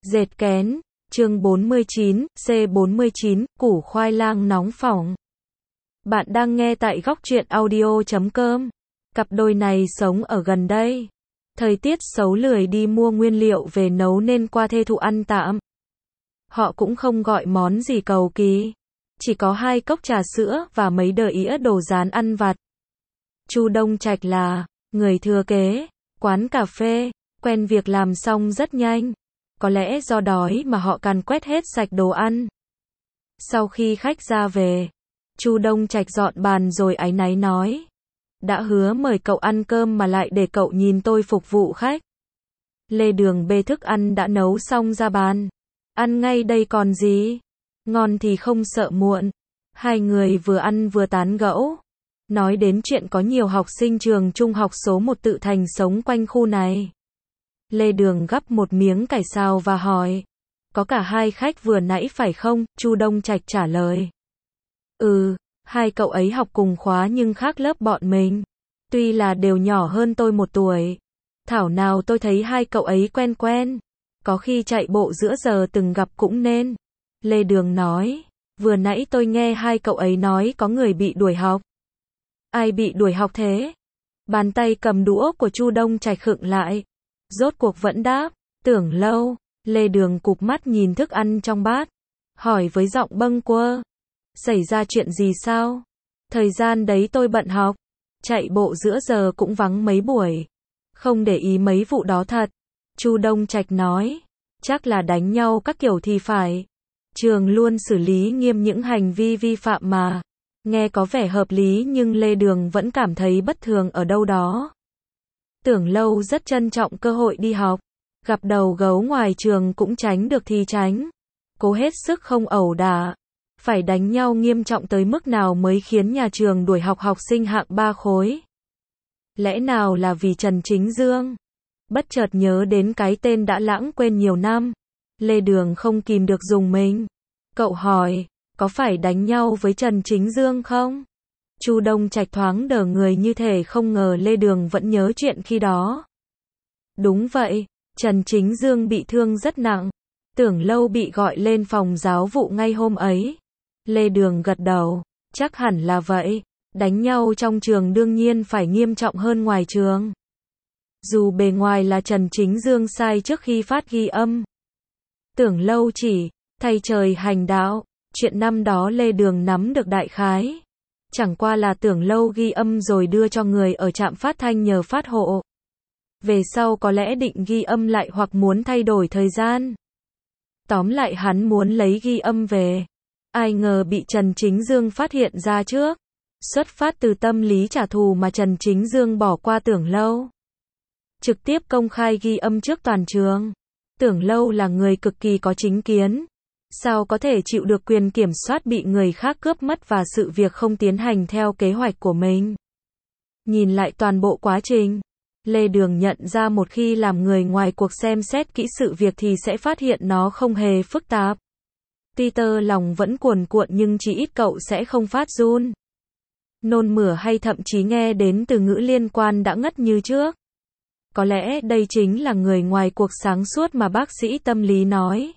Dệt kén, chương 49, C49, củ khoai lang nóng phỏng. Bạn đang nghe tại góc truyện audio.com. Cặp đôi này sống ở gần đây. Thời tiết xấu lười đi mua nguyên liệu về nấu nên qua thuê thụ ăn tạm. Họ cũng không gọi món gì cầu kỳ. Chỉ có 2 cốc trà sữa và mấy đờ ĩa đồ rán ăn vặt. Chu Đông Trạch là người thừa kế, quán cà phê, quen việc làm xong rất nhanh. Có lẽ do đói mà họ càn quét hết sạch đồ ăn. Sau khi khách ra về, Chu Đông Trạch dọn bàn rồi áy náy nói. Đã hứa mời cậu ăn cơm mà lại để cậu nhìn tôi phục vụ khách. Lê Đường bê thức ăn đã nấu xong ra bàn. Ăn ngay đây còn gì? Ngon thì không sợ muộn. Hai người vừa ăn vừa tán gẫu. Nói đến chuyện có nhiều học sinh trường trung học số 1 tự thành sống quanh khu này. Lê Đường gắp một miếng cải xào và hỏi. Có cả 2 khách vừa nãy phải không? Chu Đông Trạch trả lời. Ừ, 2 cậu ấy học cùng khóa nhưng khác lớp bọn mình. Tuy là đều nhỏ hơn tôi 1 tuổi. Thảo nào tôi thấy 2 cậu ấy quen quen. Có khi chạy bộ giữa giờ từng gặp cũng nên. Lê Đường nói. Vừa nãy tôi nghe 2 cậu ấy nói có người bị đuổi học. Ai bị đuổi học thế? Bàn tay cầm đũa của Chu Đông Trạch khựng lại. Rốt cuộc vẫn đáp. Tưởng Lâu. Lê Đường cụp mắt nhìn thức ăn trong bát. Hỏi với giọng bâng quơ. Xảy ra chuyện gì sao? Thời gian đấy tôi bận học. Chạy bộ giữa giờ cũng vắng mấy buổi. Không để ý mấy vụ đó thật. Chu Đông Trạch nói. Chắc là đánh nhau các kiểu thì phải. Trường luôn xử lý nghiêm những hành vi vi phạm mà. Nghe có vẻ hợp lý nhưng Lê Đường vẫn cảm thấy bất thường ở đâu đó. Tưởng Lâu rất trân trọng cơ hội đi học. Gặp đầu gấu ngoài trường cũng tránh được thì tránh. Cố hết sức không ẩu đả. Phải đánh nhau nghiêm trọng tới mức nào mới khiến nhà trường đuổi học học sinh hạng 3 khối. Lẽ nào là vì Trần Chính Dương? Bất chợt nhớ đến cái tên đã lãng quên nhiều năm. Lê Đường không kìm được rùng mình. Cậu hỏi, có phải đánh nhau với Trần Chính Dương không? Chu Đông Trạch thoáng đờ người như thể không ngờ Lê Đường vẫn nhớ chuyện khi đó. Đúng vậy, Trần Chính Dương bị thương rất nặng. Tưởng Lâu bị gọi lên phòng giáo vụ ngay hôm ấy. Lê Đường gật đầu, chắc hẳn là vậy. Đánh nhau trong trường đương nhiên phải nghiêm trọng hơn ngoài trường. Dù bề ngoài là Trần Chính Dương sai trước khi phát ghi âm. Tưởng Lâu chỉ, thay trời hành đạo, chuyện năm đó Lê Đường nắm được đại khái. Chẳng qua là Tưởng Lâu ghi âm rồi đưa cho người ở trạm phát thanh nhờ phát hộ. Về sau có lẽ định ghi âm lại hoặc muốn thay đổi thời gian. Tóm lại hắn muốn lấy ghi âm về. Ai ngờ bị Trần Chính Dương phát hiện ra trước. Xuất phát từ tâm lý trả thù mà Trần Chính Dương bỏ qua Tưởng Lâu. Trực tiếp công khai ghi âm trước toàn trường. Tưởng Lâu là người cực kỳ có chính kiến. Sao có thể chịu được quyền kiểm soát bị người khác cướp mất và sự việc không tiến hành theo kế hoạch của mình. Nhìn lại toàn bộ quá trình. Lê Đường nhận ra một khi làm người ngoài cuộc xem xét kỹ sự việc thì sẽ phát hiện nó không hề phức tạp. Peter lòng vẫn cuồn cuộn nhưng chỉ ít cậu sẽ không phát run. Nôn mửa hay thậm chí nghe đến từ ngữ liên quan đã ngất như trước. Có lẽ đây chính là người ngoài cuộc sáng suốt mà bác sĩ tâm lý nói.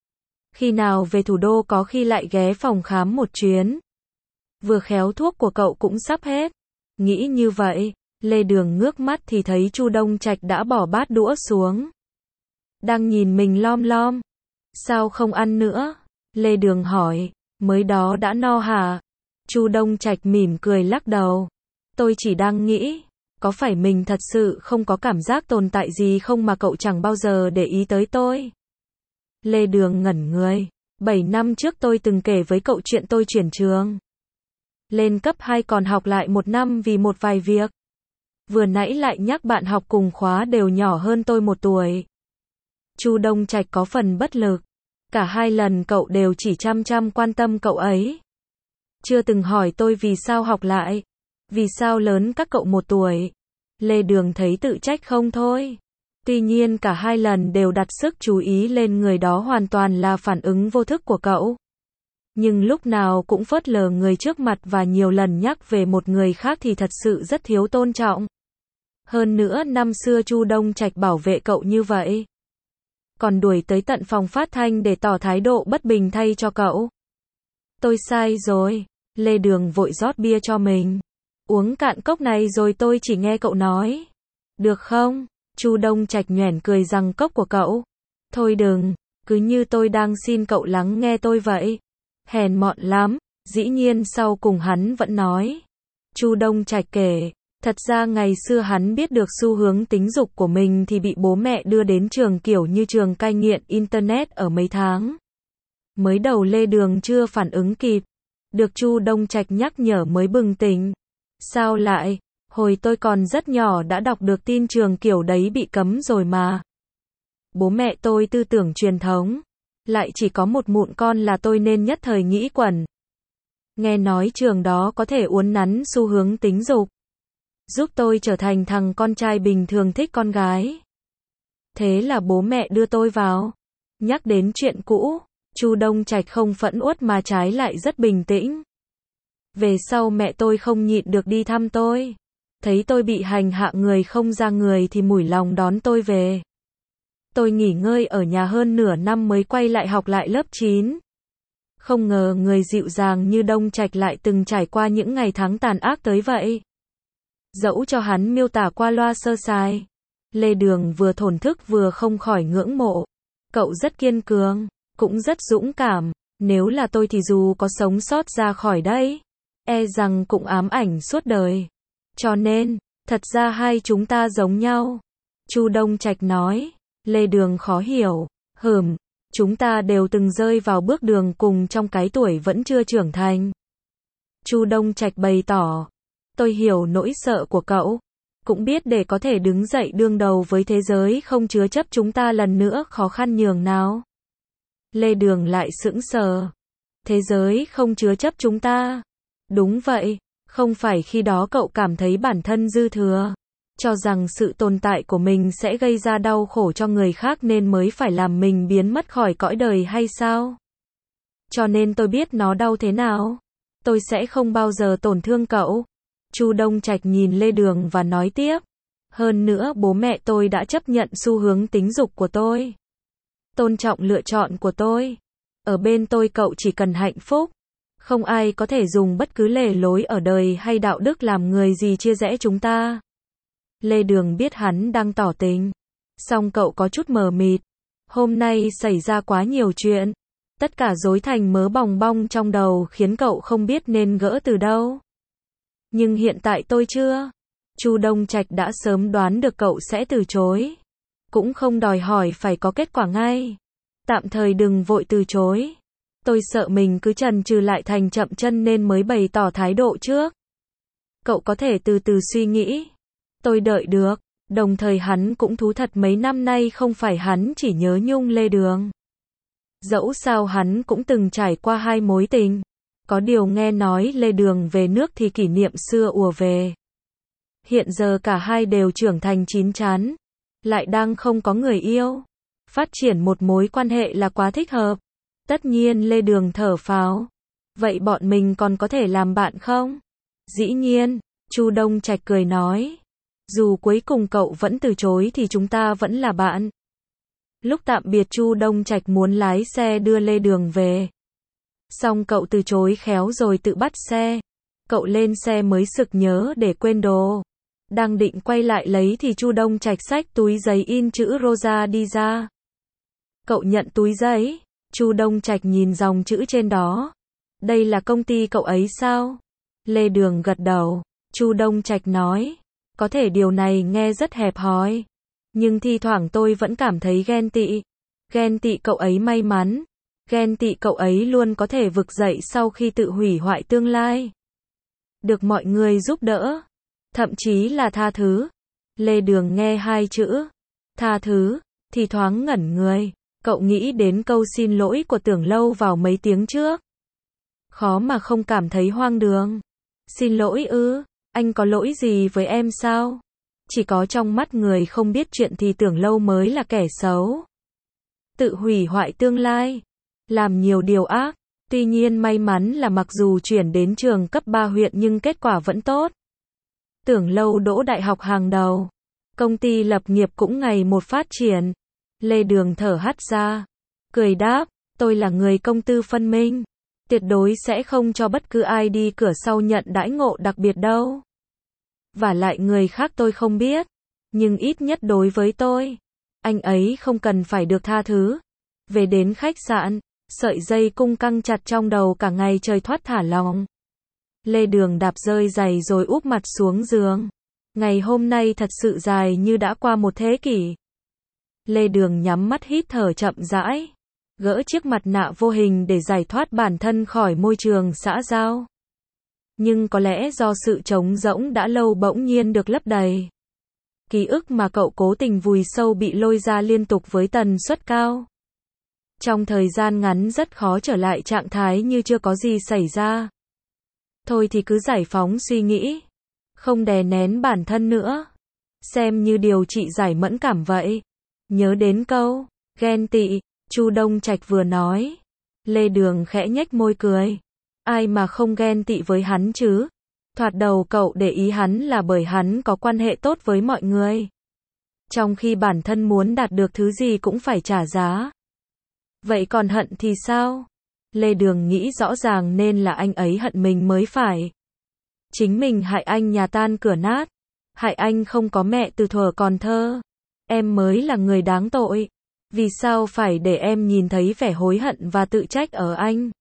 Khi nào về thủ đô có khi lại ghé phòng khám một chuyến. Vừa khéo thuốc của cậu cũng sắp hết. Nghĩ như vậy, Lê Đường ngước mắt thì thấy Chu Đông Trạch đã bỏ bát đũa xuống. Đang nhìn mình lom lom. Sao không ăn nữa? Lê Đường hỏi, mới đó đã no hả? Chu Đông Trạch mỉm cười lắc đầu. Tôi chỉ đang nghĩ, có phải mình thật sự không có cảm giác tồn tại gì không mà cậu chẳng bao giờ để ý tới tôi? Lê Đường ngẩn người. 7 năm trước tôi từng kể với cậu chuyện tôi chuyển trường. Lên cấp 2 còn học lại 1 năm vì một vài việc. Vừa nãy lại nhắc bạn học cùng khóa đều nhỏ hơn tôi 1 tuổi. Chu Đông Trạch có phần bất lực. Cả 2 lần cậu đều chỉ chăm quan tâm cậu ấy. Chưa từng hỏi tôi vì sao học lại. Vì sao lớn các cậu 1 tuổi. Lê Đường thấy tự trách không thôi. Tuy nhiên cả 2 lần đều đặt sức chú ý lên người đó hoàn toàn là phản ứng vô thức của cậu. Nhưng lúc nào cũng phớt lờ người trước mặt và nhiều lần nhắc về một người khác thì thật sự rất thiếu tôn trọng. Hơn nữa năm xưa Chu Đông Trạch bảo vệ cậu như vậy. còn đuổi tới tận phòng phát thanh để tỏ thái độ bất bình thay cho cậu. Tôi sai rồi. Lê Đường vội rót bia cho mình. Uống cạn cốc này rồi tôi chỉ nghe cậu nói. Được không? Chu Đông Trạch nhoẻn cười rằng cốc của cậu. Thôi đừng, cứ như tôi đang xin cậu lắng nghe tôi vậy. Hèn mọn lắm. Dĩ nhiên sau cùng hắn vẫn nói. Chu Đông Trạch kể, thật ra ngày xưa hắn biết được xu hướng tính dục của mình thì bị bố mẹ đưa đến trường kiểu như trường cai nghiện Internet ở mấy tháng. Mới đầu Lê Đường chưa phản ứng kịp. Được Chu Đông Trạch nhắc nhở mới bừng tỉnh. Sao lại? Hồi tôi còn rất nhỏ đã đọc được tin trường kiểu đấy bị cấm rồi mà. Bố mẹ tôi tư tưởng truyền thống. Lại chỉ có một mụn con là tôi nên nhất thời nghĩ quẩn. Nghe nói trường đó có thể uốn nắn xu hướng tính dục. Giúp tôi trở thành thằng con trai bình thường thích con gái. Thế là bố mẹ đưa tôi vào. Nhắc đến chuyện cũ, Chu Đông Trạch không phẫn uất mà trái lại rất bình tĩnh. Về sau mẹ tôi không nhịn được đi thăm tôi. Thấy tôi bị hành hạ người không ra người thì mủi lòng đón tôi về. Tôi nghỉ ngơi ở nhà hơn nửa năm mới quay lại học lại lớp 9. Không ngờ người dịu dàng như Đông Trạch lại từng trải qua những ngày tháng tàn ác tới vậy. Dẫu cho hắn miêu tả qua loa sơ sài, Lê Đường vừa thổn thức vừa không khỏi ngưỡng mộ. Cậu rất kiên cường, cũng rất dũng cảm. Nếu là tôi thì dù có sống sót ra khỏi đây, e rằng cũng ám ảnh suốt đời. Cho nên, thật ra hai chúng ta giống nhau. Chu Đông Trạch nói. Lê Đường khó hiểu. Chúng ta đều từng rơi vào bước đường cùng trong cái tuổi vẫn chưa trưởng thành. Chu Đông Trạch bày tỏ. Tôi hiểu nỗi sợ của cậu. Cũng biết để có thể đứng dậy đương đầu với thế giới không chứa chấp chúng ta lần nữa khó khăn nhường nào. Lê Đường lại sững sờ. Thế giới không chứa chấp chúng ta. Đúng vậy, không phải khi đó cậu cảm thấy bản thân dư thừa, cho rằng sự tồn tại của mình sẽ gây ra đau khổ cho người khác nên mới phải làm mình biến mất khỏi cõi đời hay sao? Cho nên tôi biết nó đau thế nào. Tôi sẽ không bao giờ tổn thương cậu. Chu Đông Trạch nhìn Lê Đường và nói tiếp. Hơn nữa bố mẹ tôi đã chấp nhận xu hướng tính dục của tôi. Tôn trọng lựa chọn của tôi. Ở bên tôi cậu chỉ cần hạnh phúc. Không ai có thể dùng bất cứ lề lối ở đời hay đạo đức làm người gì chia rẽ chúng ta. Lê Đường biết hắn đang tỏ tình. Song cậu có chút mờ mịt. Hôm nay xảy ra quá nhiều chuyện. Tất cả rối thành mớ bòng bong trong đầu khiến cậu không biết nên gỡ từ đâu. Nhưng hiện tại tôi chưa. Chu Đông Trạch đã sớm đoán được cậu sẽ từ chối. Cũng không đòi hỏi phải có kết quả ngay. Tạm thời đừng vội từ chối. Tôi sợ mình cứ chần chừ lại thành chậm chân nên mới bày tỏ thái độ trước. Cậu có thể từ từ suy nghĩ. Tôi đợi được. Đồng thời hắn cũng thú thật mấy năm nay không phải hắn chỉ nhớ nhung Lê Đường. Dẫu sao hắn cũng từng trải qua hai mối tình. Có điều nghe nói Lê Đường về nước thì kỷ niệm xưa ùa về. Hiện giờ cả hai đều trưởng thành chín chắn. Lại đang không có người yêu. Phát triển một mối quan hệ là quá thích hợp. Tất nhiên Lê Đường thở phào. Vậy bọn mình còn có thể làm bạn không? Dĩ nhiên, Chu Đông Trạch cười nói. Dù cuối cùng cậu vẫn từ chối thì chúng ta vẫn là bạn. Lúc tạm biệt Chu Đông Trạch muốn lái xe đưa Lê Đường về. Xong cậu từ chối khéo rồi tự bắt xe. Cậu lên xe mới sực nhớ để quên đồ. Đang định quay lại lấy thì Chu Đông Trạch xách túi giấy in chữ Rosa đi ra. Cậu nhận túi giấy. Chu Đông Trạch nhìn dòng chữ trên đó. Đây là công ty cậu ấy sao? Lê Đường gật đầu. Chu Đông Trạch nói. Có thể điều này nghe rất hẹp hòi. Nhưng thi thoảng tôi vẫn cảm thấy ghen tị. Ghen tị cậu ấy may mắn. Ghen tị cậu ấy luôn có thể vực dậy sau khi tự hủy hoại tương lai. Được mọi người giúp đỡ. Thậm chí là tha thứ. Lê Đường nghe hai chữ. Tha thứ. Thì thoáng ngẩn người. Cậu nghĩ đến câu xin lỗi của Tưởng Lâu vào mấy tiếng trước. Khó mà không cảm thấy hoang đường. Xin lỗi ư? Anh có lỗi gì với em sao? Chỉ có trong mắt người không biết chuyện thì Tưởng Lâu mới là kẻ xấu. Tự hủy hoại tương lai. Làm nhiều điều ác. Tuy nhiên may mắn là mặc dù chuyển đến trường cấp 3 huyện nhưng kết quả vẫn tốt. Tưởng Lâu đỗ đại học hàng đầu. Công ty lập nghiệp cũng ngày một phát triển. Lê Đường thở hắt ra, cười đáp, tôi là người công tư phân minh, tuyệt đối sẽ không cho bất cứ ai đi cửa sau nhận đãi ngộ đặc biệt đâu. Vả lại người khác tôi không biết, nhưng ít nhất đối với tôi, anh ấy không cần phải được tha thứ. Về đến khách sạn, sợi dây cung căng chặt trong đầu cả ngày trời thoát thả lòng. Lê Đường đạp rơi giày rồi úp mặt xuống giường. Ngày hôm nay thật sự dài như đã qua một thế kỷ. Lê Đường nhắm mắt hít thở chậm rãi, gỡ chiếc mặt nạ vô hình để giải thoát bản thân khỏi môi trường xã giao. Nhưng có lẽ do sự trống rỗng đã lâu bỗng nhiên được lấp đầy. Ký ức mà cậu cố tình vùi sâu bị lôi ra liên tục với tần suất cao. Trong thời gian ngắn rất khó trở lại trạng thái như chưa có gì xảy ra. Thôi thì cứ giải phóng suy nghĩ, không đè nén bản thân nữa. Xem như điều trị giải mẫn cảm vậy. Nhớ đến câu, ghen tị, Chu Đông Trạch vừa nói. Lê Đường khẽ nhếch môi cười. Ai mà không ghen tị với hắn chứ? Thoạt đầu cậu để ý hắn là bởi hắn có quan hệ tốt với mọi người. Trong khi bản thân muốn đạt được thứ gì cũng phải trả giá. Vậy còn hận thì sao? Lê Đường nghĩ rõ ràng nên là anh ấy hận mình mới phải. Chính mình hại anh nhà tan cửa nát. Hại anh không có mẹ từ thuở còn thơ. Em mới là người đáng tội. Vì sao phải để em nhìn thấy vẻ hối hận và tự trách ở anh?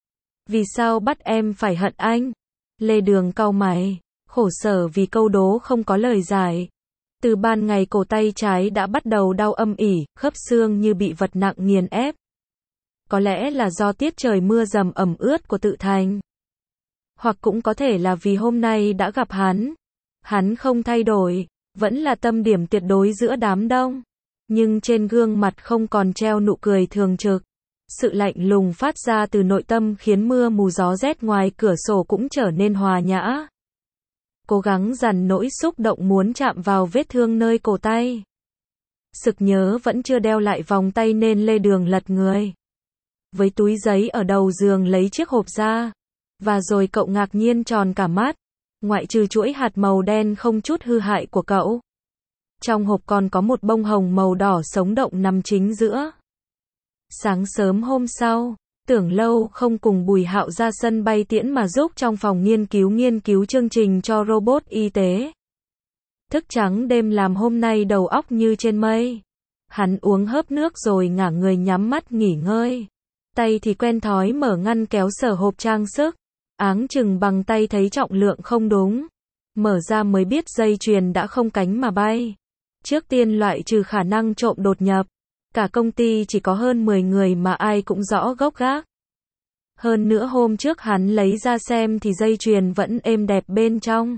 Vì sao bắt em phải hận anh? Lê Đường cau mày, khổ sở vì câu đố không có lời giải. Từ ban ngày cổ tay trái đã bắt đầu đau âm ỉ, khớp xương như bị vật nặng nghiền ép. Có lẽ là do tiết trời mưa dầm ẩm ướt của tự thành. Hoặc cũng có thể là vì hôm nay đã gặp hắn. Hắn không thay đổi, vẫn là tâm điểm tuyệt đối giữa đám đông. Nhưng trên gương mặt không còn treo nụ cười thường trực. Sự lạnh lùng phát ra từ nội tâm khiến mưa mù gió rét ngoài cửa sổ cũng trở nên hòa nhã. Cố gắng dằn nỗi xúc động muốn chạm vào vết thương nơi cổ tay. Sực nhớ vẫn chưa đeo lại vòng tay nên Lê Đường lật người. Với túi giấy ở đầu giường lấy chiếc hộp ra. Và rồi cậu ngạc nhiên tròn cả mắt. Ngoại trừ chuỗi hạt màu đen không chút hư hại của cậu. Trong hộp còn có một bông hồng màu đỏ sống động nằm chính giữa. Sáng sớm hôm sau, Tưởng Lâu không cùng Bùi Hạo ra sân bay tiễn mà giúp trong phòng nghiên cứu chương trình cho robot y tế. Thức trắng đêm làm hôm nay đầu óc như trên mây. Hắn uống hớp nước rồi ngả người nhắm mắt nghỉ ngơi. Tay thì quen thói mở ngăn kéo sờ hộp trang sức. Áng chừng bằng tay thấy trọng lượng không đúng. Mở ra mới biết dây chuyền đã không cánh mà bay. Trước tiên loại trừ khả năng trộm đột nhập. Cả công ty chỉ có hơn 10 người mà ai cũng rõ gốc gác. Hơn nữa hôm trước hắn lấy ra xem thì dây chuyền vẫn êm đẹp bên trong.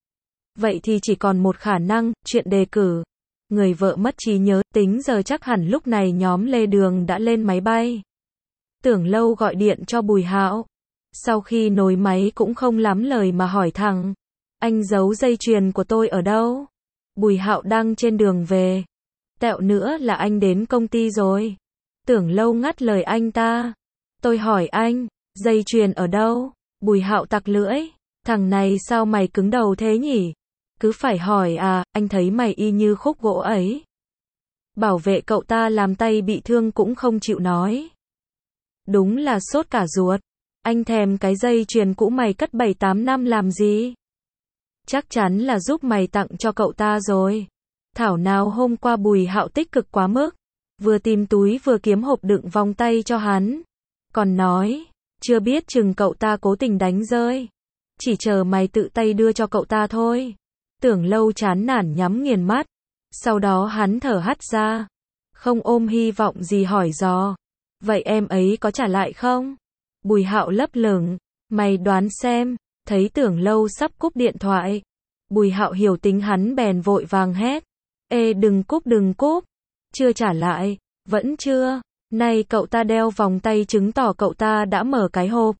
Vậy thì chỉ còn một khả năng, chuyện đề cử. Người vợ mất trí nhớ, tính giờ chắc hẳn lúc này nhóm Lê Đường đã lên máy bay. Tưởng Lâu gọi điện cho Bùi Hạo. Sau khi nối máy cũng không lắm lời mà hỏi thẳng. Anh giấu dây chuyền của tôi ở đâu? Bùi Hạo đang trên đường về. Tẹo nữa là anh đến công ty rồi. Tưởng Lâu ngắt lời anh ta. Tôi hỏi anh, dây chuyền ở đâu? Bùi Hạo tặc lưỡi. Thằng này sao mày cứng đầu thế nhỉ? Cứ phải hỏi à, anh thấy mày y như khúc gỗ ấy. Bảo vệ cậu ta làm tay bị thương cũng không chịu nói. Đúng là sốt cả ruột. Anh thèm cái dây chuyền cũ mày cất 7-8 năm làm gì? Chắc chắn là giúp mày tặng cho cậu ta rồi. Thảo nào hôm qua Bùi Hạo tích cực quá mức. Vừa tìm túi vừa kiếm hộp đựng vòng tay cho hắn. Còn nói, chưa biết chừng cậu ta cố tình đánh rơi. Chỉ chờ mày tự tay đưa cho cậu ta thôi. Tưởng Lâu chán nản nhắm nghiền mắt. Sau đó hắn thở hắt ra. Không ôm hy vọng gì hỏi dò. Vậy em ấy có trả lại không? Bùi Hạo lấp lửng. Mày đoán xem. Thấy Tưởng Lâu sắp cúp điện thoại. Bùi Hạo hiểu tính hắn bèn vội vàng hét. Ê đừng cúp. Chưa trả lại. Vẫn chưa. Này cậu ta đeo vòng tay chứng tỏ cậu ta đã mở cái hộp.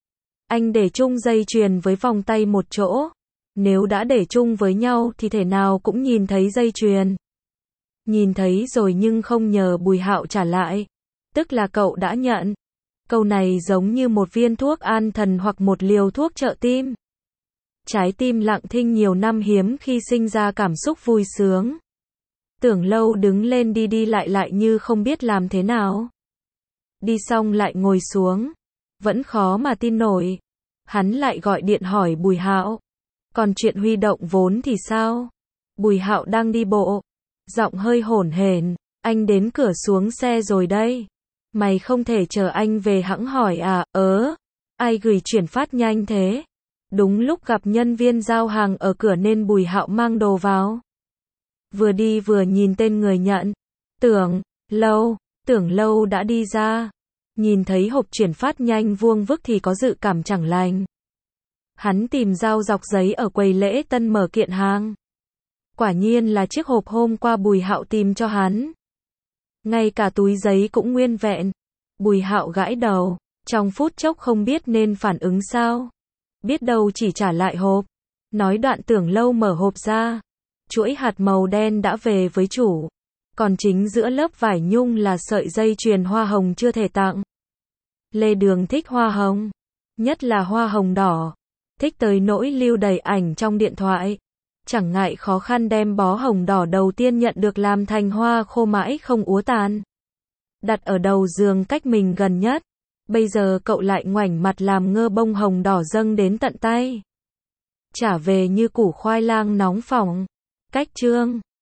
Anh để chung dây chuyền với vòng tay một chỗ. Nếu đã để chung với nhau thì thể nào cũng nhìn thấy dây chuyền. Nhìn thấy rồi nhưng không nhờ Bùi Hạo trả lại. Tức là cậu đã nhận. Câu này giống như một viên thuốc an thần hoặc một liều thuốc trợ tim. Trái tim lặng thinh nhiều năm hiếm khi sinh ra cảm xúc vui sướng. Tưởng Lâu đứng lên đi đi lại lại như không biết làm thế nào. Đi xong lại ngồi xuống. Vẫn khó mà tin nổi. Hắn lại gọi điện hỏi Bùi Hạo. Còn chuyện huy động vốn thì sao? Bùi Hạo đang đi bộ. Giọng hơi hổn hển. Anh đến cửa xuống xe rồi đây. Mày không thể chờ anh về hẵng hỏi à? Ai gửi chuyển phát nhanh thế? Đúng lúc gặp nhân viên giao hàng ở cửa nên Bùi Hạo mang đồ vào. Vừa đi vừa nhìn tên người nhận. Tưởng Lâu đã đi ra. Nhìn thấy hộp chuyển phát nhanh vuông vức thì có dự cảm chẳng lành. Hắn tìm dao dọc giấy ở quầy lễ tân mở kiện hàng. Quả nhiên là chiếc hộp hôm qua Bùi Hạo tìm cho hắn. Ngay cả túi giấy cũng nguyên vẹn. Bùi Hạo gãi đầu, trong phút chốc không biết nên phản ứng sao. Biết đâu chỉ trả lại hộp. Nói đoạn Tưởng Lâu mở hộp ra. Chuỗi hạt màu đen đã về với chủ. Còn chính giữa lớp vải nhung là sợi dây chuyền hoa hồng chưa thể tặng. Lê Đường thích hoa hồng. Nhất là hoa hồng đỏ. Thích tới nỗi lưu đầy ảnh trong điện thoại. Chẳng ngại khó khăn đem bó hồng đỏ đầu tiên nhận được làm thành hoa khô mãi không úa tàn. Đặt ở đầu giường cách mình gần nhất. Bây giờ cậu lại ngoảnh mặt làm ngơ bông hồng đỏ dâng đến tận tay. Trả về như củ khoai lang nóng phỏng. Cách chương